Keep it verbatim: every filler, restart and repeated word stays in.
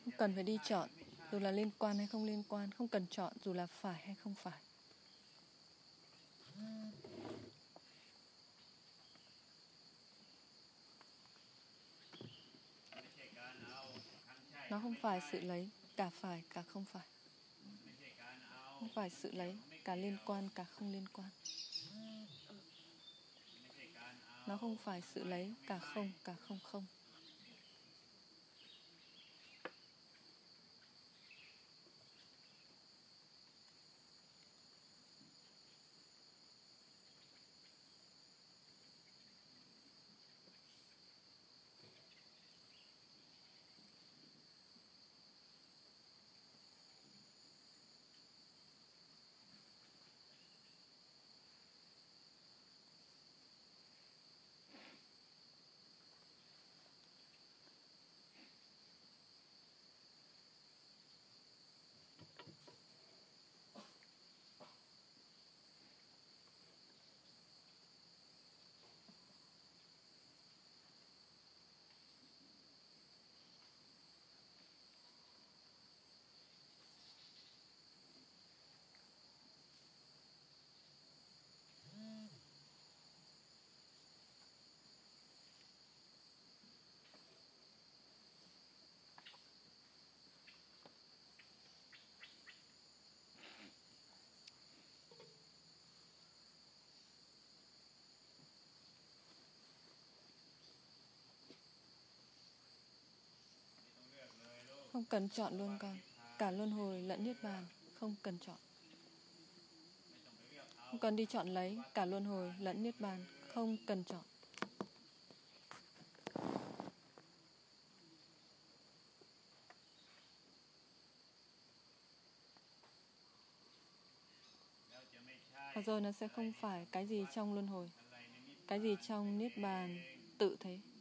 Không cần phải đi chọn, dù là liên quan hay không liên quan. Không cần chọn dù là phải hay không phải. Nó không phải sự lấy, cả phải, cả không phải. Không phải sự lấy, cả liên quan, cả không liên quan. Nó không phải sự lấy, cả không, cả không không. Không cần chọn luôn con. Cả luân hồi lẫn niết bàn. Không cần chọn. Không cần đi chọn lấy. Cả luân hồi lẫn niết bàn. Không cần chọn. Và rồi nó sẽ không phải cái gì trong luân hồi, cái gì trong niết bàn tự thế.